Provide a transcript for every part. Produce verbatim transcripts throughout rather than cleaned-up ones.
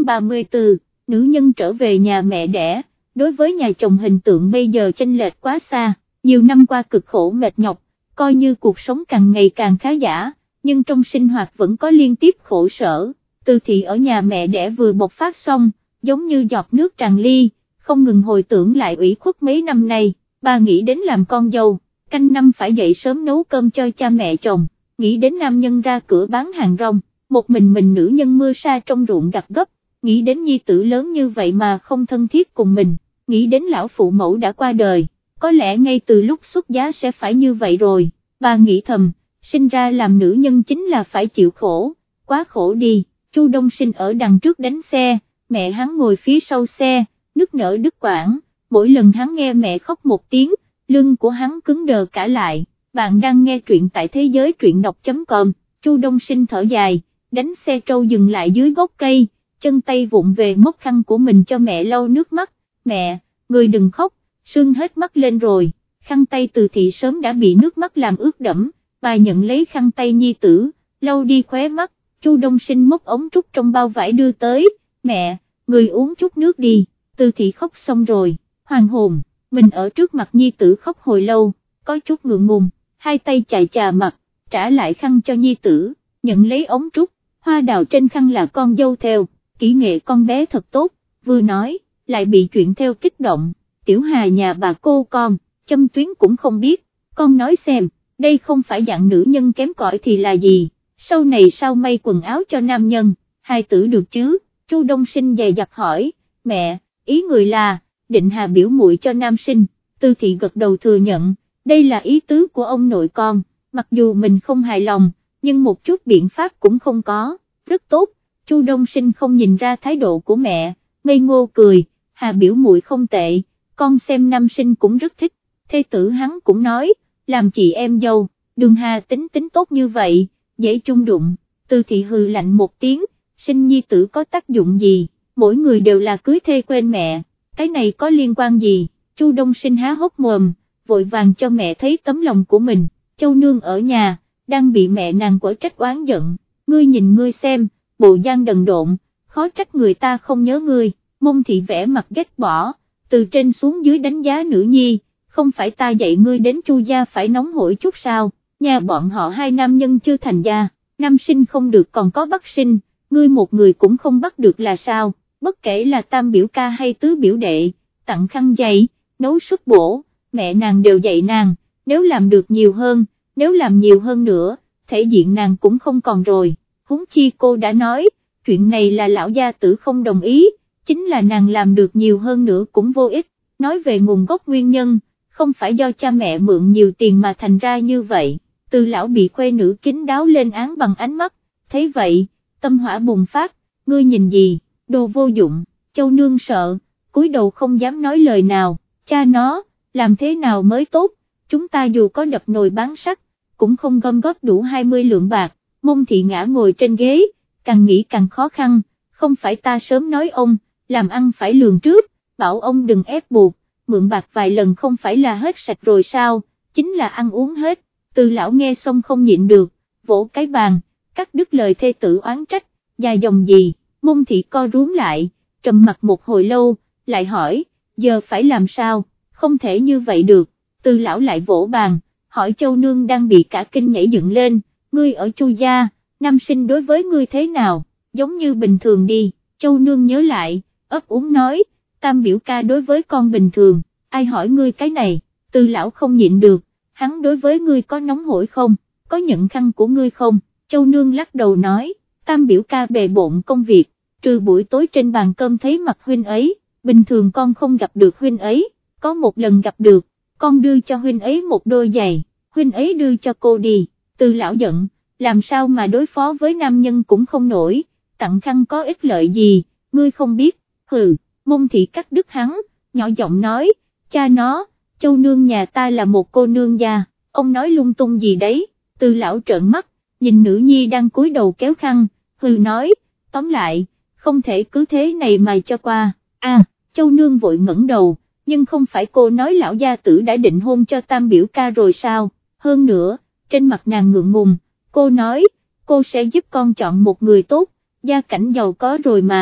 chương ba mươi tư, nữ nhân trở về nhà mẹ đẻ, đối với nhà chồng hình tượng bây giờ chênh lệch quá xa, nhiều năm qua cực khổ mệt nhọc, coi như cuộc sống càng ngày càng khá giả, nhưng trong sinh hoạt vẫn có liên tiếp khổ sở. Từ Thị ở nhà mẹ đẻ vừa bộc phát xong, giống như giọt nước tràn ly, không ngừng hồi tưởng lại ủy khuất mấy năm nay, bà nghĩ đến làm con dâu, canh năm phải dậy sớm nấu cơm cho cha mẹ chồng, nghĩ đến nam nhân ra cửa bán hàng rong, một mình mình nữ nhân mưa sa trong ruộng gặt gấp, nghĩ đến nhi tử lớn như vậy mà không thân thiết cùng mình, nghĩ đến lão phụ mẫu đã qua đời, có lẽ ngay từ lúc xuất giá sẽ phải như vậy rồi, bà nghĩ thầm, sinh ra làm nữ nhân chính là phải chịu khổ, quá khổ đi. Chu Đông Sinh ở đằng trước đánh xe, mẹ hắn ngồi phía sau xe, nức nở đứt quãng, mỗi lần hắn nghe mẹ khóc một tiếng, lưng của hắn cứng đờ cả lại. Bạn đang nghe truyện tại thế giới truyện đọc.com, Chu Đông Sinh thở dài, đánh xe trâu dừng lại dưới gốc cây, chân tay vụng về móc khăn của mình cho mẹ lau nước mắt, mẹ, người đừng khóc, sưng hết mắt lên rồi, khăn tay Từ Thị sớm đã bị nước mắt làm ướt đẫm, bà nhận lấy khăn tay nhi tử, lau đi khóe mắt. Chu Đông Sinh móc ống trúc trong bao vải đưa tới, mẹ, người uống chút nước đi. Từ Thị khóc xong rồi, hoàng hồn, mình ở trước mặt nhi tử khóc hồi lâu, có chút ngượng ngùng, hai tay chà chà mặt, trả lại khăn cho nhi tử, nhận lấy ống trúc, hoa đào trên khăn là con dâu theo, kỹ nghệ con bé thật tốt, vừa nói, lại bị chuyện theo kích động, Tiểu Hà nhà bà cô con, châm tuyến cũng không biết, con nói xem, đây không phải dạng nữ nhân kém cỏi thì là gì. Sau này sao may quần áo cho nam nhân, hai tử được chứ? Chu Đông Sinh dè dặt hỏi, mẹ, ý người là, định Hà biểu muội cho nam sinh. Từ Thị gật đầu thừa nhận, đây là ý tứ của ông nội con, mặc dù mình không hài lòng, nhưng một chút biện pháp cũng không có, rất tốt. Chu Đông Sinh không nhìn ra thái độ của mẹ, ngây ngô cười, Hà biểu muội không tệ, con xem nam sinh cũng rất thích, thê tử hắn cũng nói, làm chị em dâu, Đường Hà tính tính tốt như vậy, dễ chung đụng. Từ Thị hừ lạnh một tiếng, sinh nhi tử có tác dụng gì, mỗi người đều là cưới thê quên mẹ, cái này có liên quan gì? Chu Đông Sinh há hốc mồm, vội vàng cho mẹ thấy tấm lòng của mình. Châu Nương ở nhà, đang bị mẹ nàng quở trách oán giận, ngươi nhìn ngươi xem, bộ dáng đần độn, khó trách người ta không nhớ ngươi. Mông Thị vẽ mặt ghét bỏ, từ trên xuống dưới đánh giá nữ nhi, không phải ta dạy ngươi đến Chu gia phải nóng hổi chút sao? Nhà bọn họ hai nam nhân chưa thành gia, nam sinh không được còn có bắc sinh, ngươi một người cũng không bắt được là sao? Bất kể là tam biểu ca hay tứ biểu đệ, tặng khăn giày, nấu súp bổ, mẹ nàng đều dạy nàng, nếu làm được nhiều hơn, nếu làm nhiều hơn nữa, thể diện nàng cũng không còn rồi. Huống chi cô đã nói, chuyện này là lão gia tử không đồng ý, chính là nàng làm được nhiều hơn nữa cũng vô ích. Nói về nguồn gốc nguyên nhân, không phải do cha mẹ mượn nhiều tiền mà thành ra như vậy. Từ lão bị khuê nữ kín đáo lên án bằng ánh mắt, thấy vậy, tâm hỏa bùng phát, ngươi nhìn gì, đồ vô dụng. Châu Nương sợ, cúi đầu không dám nói lời nào, cha nó, làm thế nào mới tốt, chúng ta dù có đập nồi bán sắt, cũng không gom góp đủ hai mươi lượng bạc. Mông Thị ngã ngồi trên ghế, càng nghĩ càng khó khăn, không phải ta sớm nói ông, làm ăn phải lường trước, bảo ông đừng ép buộc, mượn bạc vài lần không phải là hết sạch rồi sao, chính là ăn uống hết. Từ lão nghe xong không nhịn được, vỗ cái bàn, cắt đứt lời thê tử oán trách, dài dòng gì. Mông Thị co rúm lại, trầm mặt một hồi lâu, lại hỏi, giờ phải làm sao, không thể như vậy được. Từ lão lại vỗ bàn, hỏi Châu Nương đang bị cả kinh nhảy dựng lên, ngươi ở Chu gia, nam sinh đối với ngươi thế nào, giống như bình thường đi. Châu Nương nhớ lại, ấp úng nói, tam biểu ca đối với con bình thường, ai hỏi ngươi cái này? Từ lão không nhịn được, hắn đối với ngươi có nóng hổi không, có nhận khăn của ngươi không? Châu Nương lắc đầu nói, tam biểu ca bề bộn công việc, trừ buổi tối trên bàn cơm thấy mặt huynh ấy, bình thường con không gặp được huynh ấy, có một lần gặp được, con đưa cho huynh ấy một đôi giày, huynh ấy đưa cho cô đi. Từ lão giận, làm sao mà đối phó với nam nhân cũng không nổi, tặng khăn có ích lợi gì, ngươi không biết, hừ. Mông Thị cắt đứt hắn, nhỏ giọng nói, cha nó, Châu Nương nhà ta là một cô nương gia, ông nói lung tung gì đấy. Từ lão trợn mắt, nhìn nữ nhi đang cúi đầu kéo khăn, hừ nói, tóm lại, không thể cứ thế này mà cho qua. À, Châu Nương vội ngẩng đầu, nhưng không phải cô nói lão gia tử đã định hôn cho tam biểu ca rồi sao? Hơn nữa, trên mặt nàng ngượng ngùng, cô nói, cô sẽ giúp con chọn một người tốt, gia cảnh giàu có rồi mà.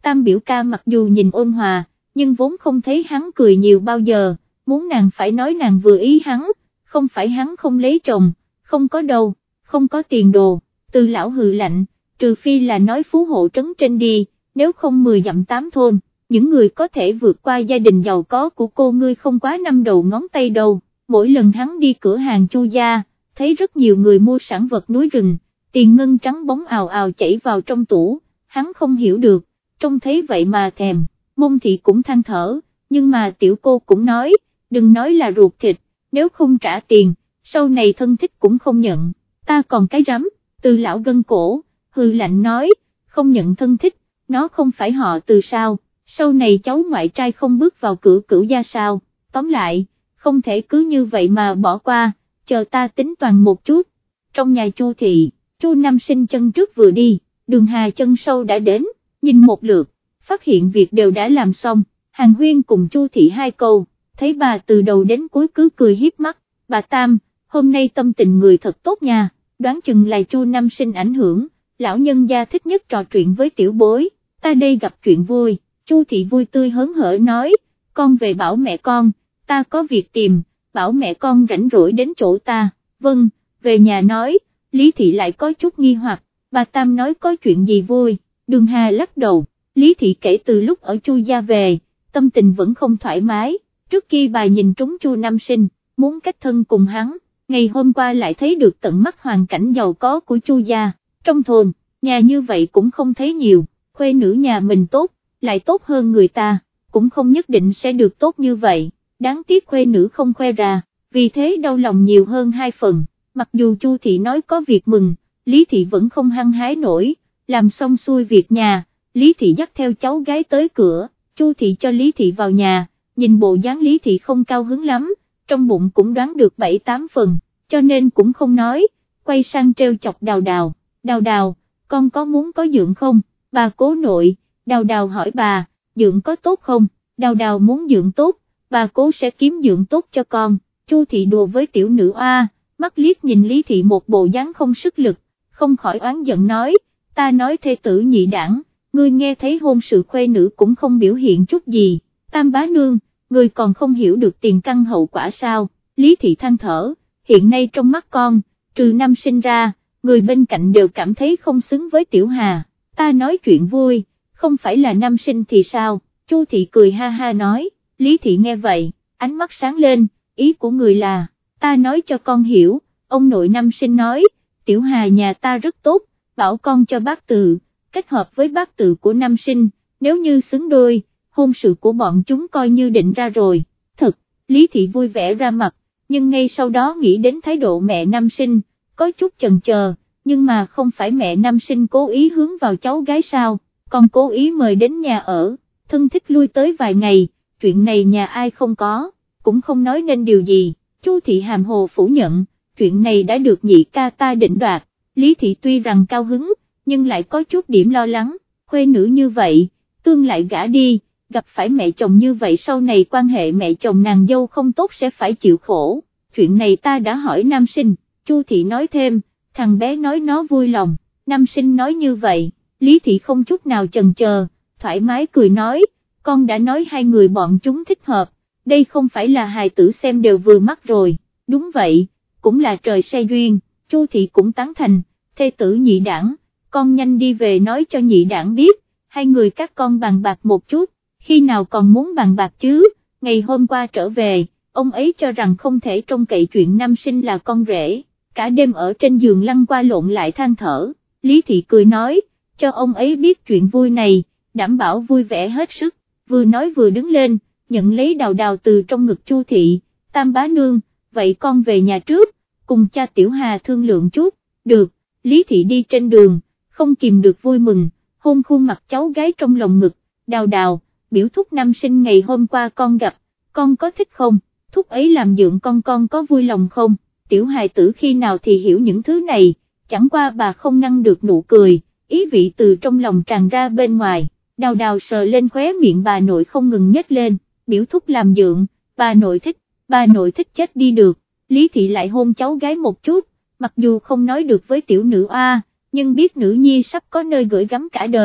Tam biểu ca mặc dù nhìn ôn hòa, nhưng vốn không thấy hắn cười nhiều bao giờ, muốn nàng phải nói nàng vừa ý hắn, không phải hắn không lấy chồng, không có đâu, không có tiền đồ. Từ lão hừ lạnh, trừ phi là nói phú hộ trấn trên đi, nếu không mười dặm tám thôn, những người có thể vượt qua gia đình giàu có của cô ngươi không quá năm đầu ngón tay đâu. Mỗi lần hắn đi cửa hàng Chu gia, thấy rất nhiều người mua sản vật núi rừng, tiền ngân trắng bóng ào ào chảy vào trong tủ, hắn không hiểu được, trông thấy vậy mà thèm. Môn Thị cũng than thở, nhưng mà tiểu cô cũng nói, đừng nói là ruột thịt, nếu không trả tiền, sau này thân thích cũng không nhận, ta còn cái rắm. Từ lão gân cổ, hừ lạnh nói, không nhận thân thích, nó không phải họ Từ sao, sau này cháu ngoại trai không bước vào cửa cửu gia sao, tóm lại, không thể cứ như vậy mà bỏ qua, chờ ta tính toàn một chút. Trong nhà Chu thị, Chu Nam Sinh chân trước vừa đi, Đường Hà chân sau đã đến, nhìn một lượt, phát hiện việc đều đã làm xong, Hàn Huyên cùng Chu thị hai câu, thấy bà từ đầu đến cuối cứ cười hiếp mắt, bà Tam, hôm nay tâm tình người thật tốt nha, đoán chừng là Chu Nam Sinh ảnh hưởng, lão nhân gia thích nhất trò chuyện với tiểu bối, ta đây gặp chuyện vui. Chu thị vui tươi hớn hở nói, con về bảo mẹ con, ta có việc tìm, bảo mẹ con rảnh rỗi đến chỗ ta. Vâng, về nhà nói. Lý thị lại có chút nghi hoặc, bà Tam nói có chuyện gì vui. Đường Hà lắc đầu, Lý thị kể từ lúc ở Chu gia về, tâm tình vẫn không thoải mái, trước khi bà nhìn trúng Chu Nam Sinh, muốn kết thân cùng hắn, ngày hôm qua lại thấy được tận mắt hoàn cảnh giàu có của Chu gia, trong thôn, nhà như vậy cũng không thấy nhiều, khuê nữ nhà mình tốt, lại tốt hơn người ta, cũng không nhất định sẽ được tốt như vậy, đáng tiếc khuê nữ không khoe ra, vì thế đau lòng nhiều hơn hai phần. Mặc dù Chu thị nói có việc mừng, Lý thị vẫn không hăng hái nổi, làm xong xuôi việc nhà, Lý thị dắt theo cháu gái tới cửa, Chu thị cho Lý thị vào nhà, nhìn bộ dáng Lý thị không cao hứng lắm, trong bụng cũng đoán được bảy tám phần, cho nên cũng không nói, quay sang treo chọc Đào Đào, Đào Đào, con có muốn có dượng không, bà cố nội. Đào Đào hỏi bà, dượng có tốt không, Đào Đào muốn dượng tốt, bà cố sẽ kiếm dượng tốt cho con. Chu thị đùa với tiểu nữ oa, mắt liếc nhìn Lý thị một bộ dáng không sức lực, không khỏi oán giận nói, ta nói thê tử nhị đảng, ngươi nghe thấy hôn sự khuê nữ cũng không biểu hiện chút gì, Tam bá nương, ngươi còn không hiểu được tiền căn hậu quả sao. Lý thị than thở, hiện nay trong mắt con, trừ Nam Sinh ra, người bên cạnh đều cảm thấy không xứng với Tiểu Hà, ta nói chuyện vui, không phải là Nam Sinh thì sao. Chu thị cười ha ha nói. Lý thị nghe vậy, ánh mắt sáng lên, ý của người là, ta nói cho con hiểu, ông nội Nam Sinh nói, Tiểu Hà nhà ta rất tốt, bảo con cho bác Tự, kết hợp với bác Tự của Nam Sinh, nếu như xứng đôi, hôn sự của bọn chúng coi như định ra rồi. Thật, Lý thị vui vẻ ra mặt, nhưng ngay sau đó nghĩ đến thái độ mẹ Nam Sinh, có chút chần chờ, nhưng mà không phải mẹ Nam Sinh cố ý hướng vào cháu gái sao, còn cố ý mời đến nhà ở, thân thích lui tới vài ngày, chuyện này nhà ai không có, cũng không nói nên điều gì. Chu thị hàm hồ phủ nhận, chuyện này đã được nhị ca ta định đoạt. Lý thị tuy rằng cao hứng, nhưng lại có chút điểm lo lắng, khuê nữ như vậy, tương lại gả đi, gặp phải mẹ chồng như vậy sau này quan hệ mẹ chồng nàng dâu không tốt sẽ phải chịu khổ, chuyện này ta đã hỏi Nam Sinh. Chu thị nói thêm, thằng bé nói nó vui lòng, Nam Sinh nói như vậy, Lý thị không chút nào chần chờ, thoải mái cười nói, con đã nói hai người bọn chúng thích hợp, đây không phải là hài tử xem đều vừa mắt rồi. Đúng vậy, cũng là trời xe duyên. Chu thị cũng tán thành, thê tử nhị đảng, con nhanh đi về nói cho nhị đảng biết, hai người các con bàn bạc một chút, khi nào còn muốn bàn bạc chứ, ngày hôm qua trở về, ông ấy cho rằng không thể trông cậy chuyện Nam Sinh là con rể, cả đêm ở trên giường lăn qua lộn lại than thở. Lý thị cười nói, cho ông ấy biết chuyện vui này, đảm bảo vui vẻ hết sức, vừa nói vừa đứng lên, nhận lấy Đào Đào từ trong ngực Chu thị. Tam bá nương, vậy con về nhà trước, cùng cha Tiểu Hà thương lượng chút. Được. Lý thị đi trên đường, không kìm được vui mừng, hôn khuôn mặt cháu gái trong lòng ngực. Đào Đào, biểu thúc Nam Sinh ngày hôm qua con gặp, con có thích không, thúc ấy làm dượng con con có vui lòng không. Tiểu hài tử khi nào thì hiểu những thứ này, chẳng qua bà không ngăn được nụ cười, ý vị từ trong lòng tràn ra bên ngoài. Đào Đào sờ lên khóe miệng bà nội không ngừng nhếch lên, biểu thúc làm dượng, bà nội thích, bà nội thích chết đi được. Lý thị lại hôn cháu gái một chút, mặc dù không nói được với tiểu nữ oa, nhưng biết nữ nhi sắp có nơi gửi gắm cả đời,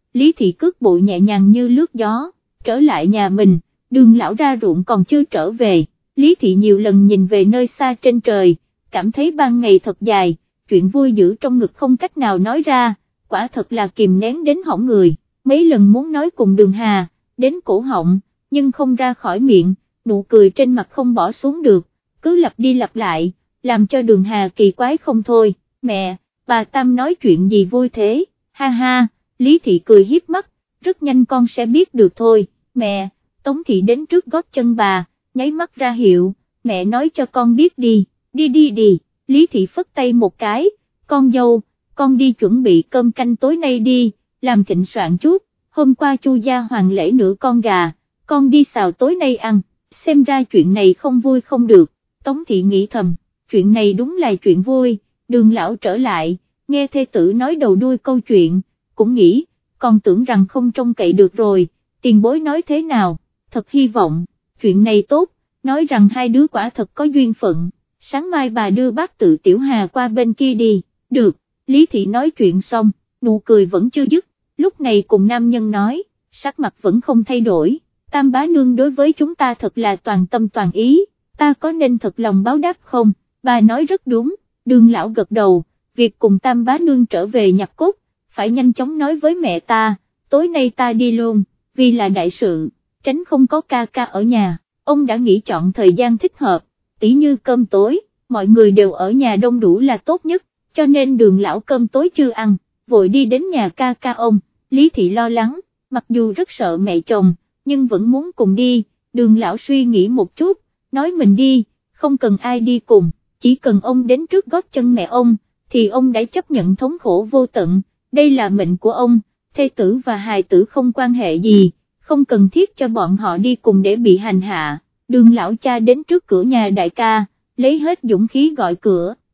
Lý Thị cước bộ nhẹ nhàng như lướt gió, trở lại nhà mình, Đường lão ra ruộng còn chưa trở về, Lý Thị nhiều lần nhìn về nơi xa trên trời, cảm thấy ban ngày thật dài, chuyện vui dữ trong ngực không cách nào nói ra, quả thật là kìm nén đến hỏng người, mấy lần muốn nói cùng Đường Hà, đến cổ họng, nhưng không ra khỏi miệng, nụ cười trên mặt không bỏ xuống được, cứ lặp đi lặp lại, làm cho Đường Hà kỳ quái không thôi. Mẹ, bà Tam nói chuyện gì vui thế, ha ha, Lý Thị cười hiếp mắt, rất nhanh con sẽ biết được thôi. Mẹ, Tống Thị đến trước gót chân bà, nháy mắt ra hiệu, mẹ nói cho con biết đi, đi đi đi, Lý Thị phất tay một cái, con dâu, con đi chuẩn bị cơm canh tối nay đi, làm thịnh soạn chút, hôm qua Chu gia hoàng lễ nửa con gà, con đi xào tối nay ăn, xem ra chuyện này không vui không được, Tống Thị nghĩ thầm, chuyện này đúng là chuyện vui. Đường lão trở lại, nghe thê tử nói đầu đuôi câu chuyện, cũng nghĩ, còn tưởng rằng không trông cậy được rồi, tiền bối nói thế nào, thật hy vọng, chuyện này tốt, nói rằng hai đứa quả thật có duyên phận, sáng mai bà đưa bác tự Tiểu Hà qua bên kia đi, được, Lý Thị nói chuyện xong, nụ cười vẫn chưa dứt, lúc này cùng nam nhân nói, sắc mặt vẫn không thay đổi, Tam bá nương đối với chúng ta thật là toàn tâm toàn ý, ta có nên thật lòng báo đáp không, bà nói rất đúng. Đường lão gật đầu, việc cùng Tam bá nương trở về nhặt cốt, phải nhanh chóng nói với mẹ ta, tối nay ta đi luôn, vì là đại sự, tránh không có ca ca ở nhà, ông đã nghĩ chọn thời gian thích hợp, tỉ như cơm tối, mọi người đều ở nhà đông đủ là tốt nhất, cho nên Đường lão cơm tối chưa ăn, vội đi đến nhà ca ca ông, Lý Thị lo lắng, mặc dù rất sợ mẹ chồng, nhưng vẫn muốn cùng đi, Đường lão suy nghĩ một chút, nói mình đi, không cần ai đi cùng. Chỉ cần ông đến trước gót chân mẹ ông, thì ông đã chấp nhận thống khổ vô tận, đây là mệnh của ông, thê tử và hài tử không quan hệ gì, không cần thiết cho bọn họ đi cùng để bị hành hạ. Đường lão cha đến trước cửa nhà đại ca, lấy hết dũng khí gọi cửa,